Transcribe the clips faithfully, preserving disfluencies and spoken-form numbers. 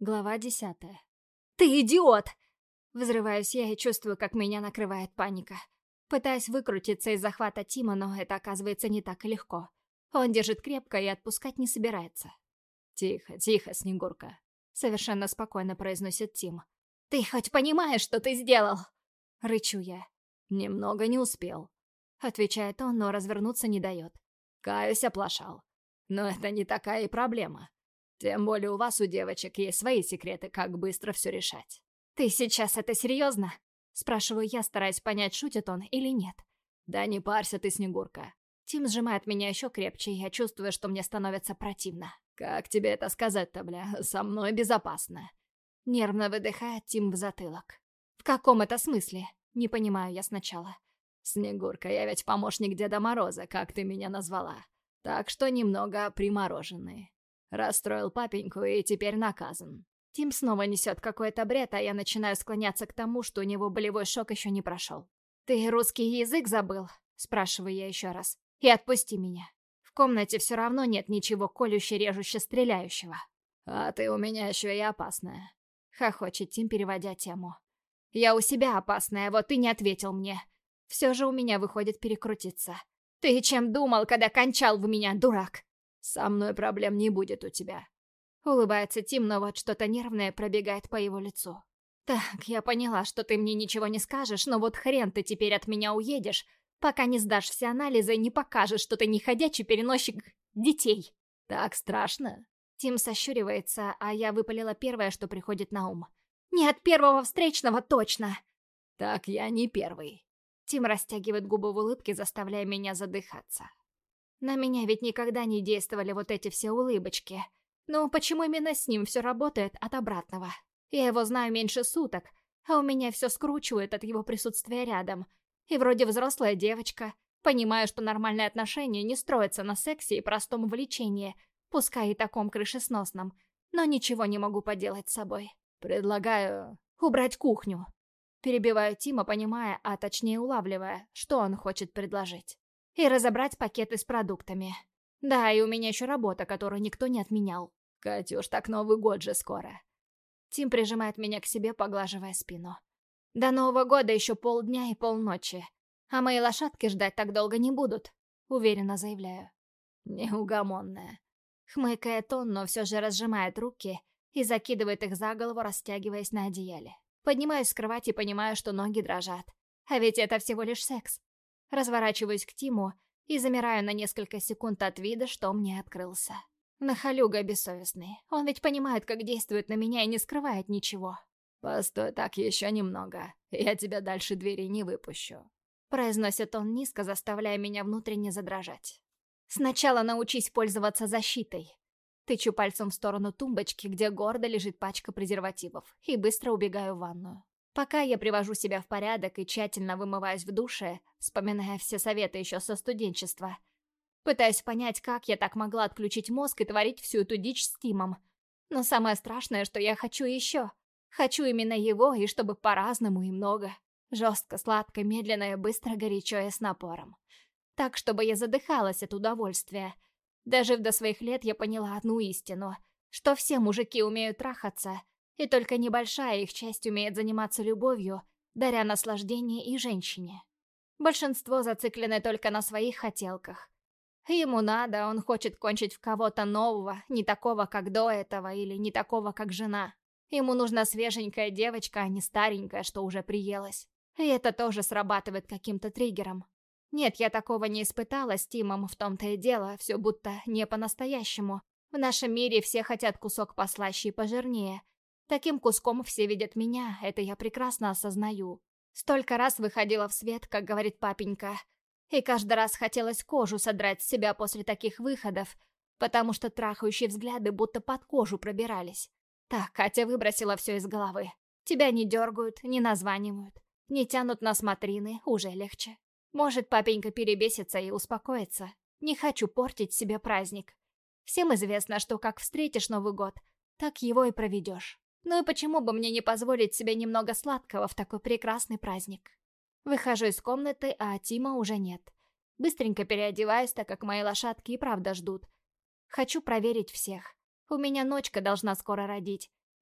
Глава десятая. «Ты идиот!» Взрываюсь я и чувствую, как меня накрывает паника. Пытаюсь выкрутиться из захвата Тима, но это оказывается не так и легко. Он держит крепко и отпускать не собирается. «Тихо, тихо, Снегурка», — совершенно спокойно произносит Тим. «Ты хоть понимаешь, что ты сделал?» Рычу я. «Немного не успел», — отвечает он, но развернуться не дает. «Каюсь, оплошал. Но это не такая и проблема. Тем более у вас, у девочек, есть свои секреты, как быстро все решать». «Ты сейчас это серьезно?» Спрашиваю я, стараясь понять, шутит он или нет. «Да не парься ты, Снегурка». Тим сжимает меня еще крепче, и я чувствую, что мне становится противно. «Как тебе это сказать-то, бля? Со мной безопасно». Нервно выдыхает Тим в затылок. «В каком это смысле?» Не понимаю я сначала. «Снегурка, я ведь помощник Деда Мороза, как ты меня назвала. Так что немного примороженный. Расстроил папеньку и теперь наказан». Тим снова несет какой-то бред, а я начинаю склоняться к тому, что у него болевой шок еще не прошел. «Ты русский язык забыл?» Спрашиваю я еще раз. «И отпусти меня. В комнате все равно нет ничего колюще-режуще-стреляющего». «А ты у меня еще и опасная», — хохочет Тим, переводя тему. «Я у себя опасная, вот ты не ответил мне. Все же у меня выходит перекрутиться. Ты чем думал, когда кончал в меня, дурак?» «Со мной проблем не будет у тебя». Улыбается Тим, но вот что-то нервное пробегает по его лицу. «Так, я поняла, что ты мне ничего не скажешь, но вот хрен ты теперь от меня уедешь, пока не сдашь все анализы и не покажешь, что ты не ходячий переносчик детей». «Так страшно?» Тим сощуривается, а я выпалила первое, что приходит на ум. «Не от первого встречного, точно!» «Так я не первый». Тим растягивает губы в улыбке, заставляя меня задыхаться. На меня ведь никогда не действовали вот эти все улыбочки. Но почему именно с ним все работает от обратного? Я его знаю меньше суток, а у меня все скручивает от его присутствия рядом. И вроде взрослая девочка, понимаю, что нормальные отношения не строятся на сексе и простом влечении, пускай и таком крышесносном, но ничего не могу поделать с собой. «Предлагаю убрать кухню». Перебиваю Тима, понимая, а точнее улавливая, что он хочет предложить. И разобрать пакеты с продуктами. Да, и у меня еще работа, которую никто не отменял. «Катюш, так Новый год же скоро». Тим прижимает меня к себе, поглаживая спину. До Нового года еще полдня и полночи. А мои лошадки ждать так долго не будут, уверенно заявляю. «Неугомонная». Хмыкает он, но все же разжимает руки и закидывает их за голову, растягиваясь на одеяле. Поднимаюсь с кровати и понимаю, что ноги дрожат. А ведь это всего лишь секс. Разворачиваюсь к Тиму и замираю на несколько секунд от вида, что мне открылся. Нахалюга бессовестный. Он ведь понимает, как действует на меня и не скрывает ничего. «Постой так еще немного. Я тебя дальше двери не выпущу», — произносит он низко, заставляя меня внутренне задрожать. «Сначала научись пользоваться защитой». Тычу пальцем в сторону тумбочки, где гордо лежит пачка презервативов, и быстро убегаю в ванную. Пока я привожу себя в порядок и тщательно вымываюсь в душе, вспоминая все советы еще со студенчества. Пытаюсь понять, как я так могла отключить мозг и творить всю эту дичь с Тимом. Но самое страшное, что я хочу еще. Хочу именно его, и чтобы по-разному и много. Жестко, сладко, медленно и быстро, горячо и с напором. Так, чтобы я задыхалась от удовольствия. Дожив до своих лет, я поняла одну истину, что все мужики умеют трахаться, и только небольшая их часть умеет заниматься любовью, даря наслаждение и женщине. Большинство зациклены только на своих хотелках. Ему надо, он хочет кончить в кого-то нового, не такого, как до этого, или не такого, как жена. Ему нужна свеженькая девочка, а не старенькая, что уже приелась. И это тоже срабатывает каким-то триггером. Нет, я такого не испытала с Тимом, в том-то и дело, все будто не по-настоящему. В нашем мире все хотят кусок послаще и пожирнее. Таким куском все видят меня, это я прекрасно осознаю. Столько раз выходила в свет, как говорит папенька, и каждый раз хотелось кожу содрать с себя после таких выходов, потому что трахающие взгляды будто под кожу пробирались. Так, Катя выбросила все из головы. Тебя не дергают, не названивают, не тянут на смотрины, уже легче. Может, папенька перебесится и успокоится. Не хочу портить себе праздник. Всем известно, что как встретишь Новый год, так его и проведешь. Ну и почему бы мне не позволить себе немного сладкого в такой прекрасный праздник? Выхожу из комнаты, а Тима уже нет. Быстренько переодеваюсь, так как мои лошадки и правда ждут. Хочу проверить всех. У меня ночка должна скоро родить,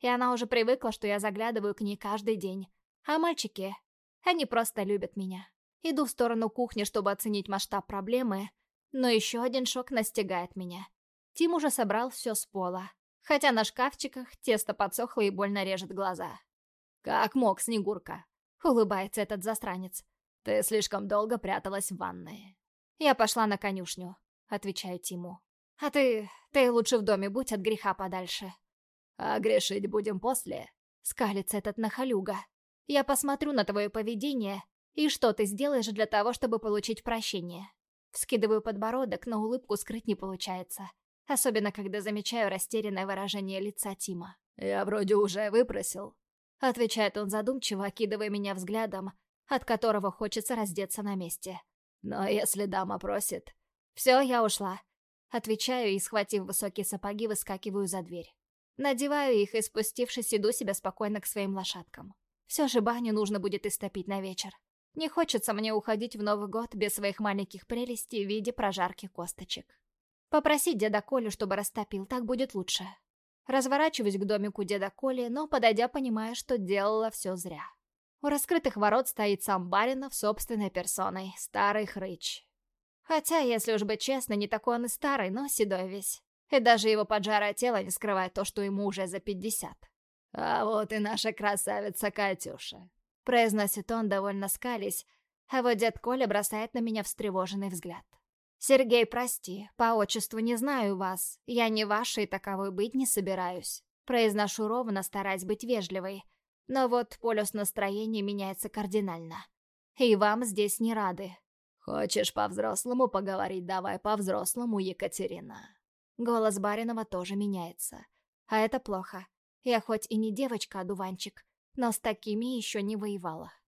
и она уже привыкла, что я заглядываю к ней каждый день. А мальчики, они просто любят меня. Иду в сторону кухни, чтобы оценить масштаб проблемы, но еще один шок настигает меня. Тим уже собрал все с пола, хотя на шкафчиках тесто подсохло и больно режет глаза. «Как мог, Снегурка?» — улыбается этот засранец. «Ты слишком долго пряталась в ванной». «Я пошла на конюшню», — отвечаю Тиму. «А ты... ты лучше в доме будь от греха подальше». «А грешить будем после?» — скалится этот нахалюга. «Я посмотрю на твое поведение, и что ты сделаешь для того, чтобы получить прощение?» Вскидываю подбородок, но улыбку скрыть не получается. Особенно, когда замечаю растерянное выражение лица Тима. «Я вроде уже выпросил», — отвечает он задумчиво, окидывая меня взглядом, от которого хочется раздеться на месте. «Но если дама просит...» «Все, я ушла». Отвечаю и, схватив высокие сапоги, выскакиваю за дверь. Надеваю их и, спустившись, иду себя спокойно к своим лошадкам. Все же баню нужно будет истопить на вечер. Не хочется мне уходить в Новый год без своих маленьких прелестей в виде прожарки косточек. Попросить деда Колю, чтобы растопил, так будет лучше. Разворачиваюсь к домику деда Коли, но, подойдя, понимаю, что делала все зря. У раскрытых ворот стоит сам Баринов собственной персоной, старый хрыч. Хотя, если уж быть честно, не такой он и старый, но седой весь. И даже его поджарое тело не скрывает то, что ему уже за пятьдесят. «А вот и наша красавица Катюша», — произносит он, довольно скались, а вот дед Коля бросает на меня встревоженный взгляд. «Сергей, прости, по отчеству не знаю вас, я не ваша и таковой быть не собираюсь». Произношу ровно, стараясь быть вежливой, но вот полюс настроения меняется кардинально. И вам здесь не рады. «Хочешь по-взрослому поговорить? Давай по-взрослому, Екатерина». Голос Баринова тоже меняется. А это плохо. Я хоть и не девочка-одуванчик, но с такими еще не воевала.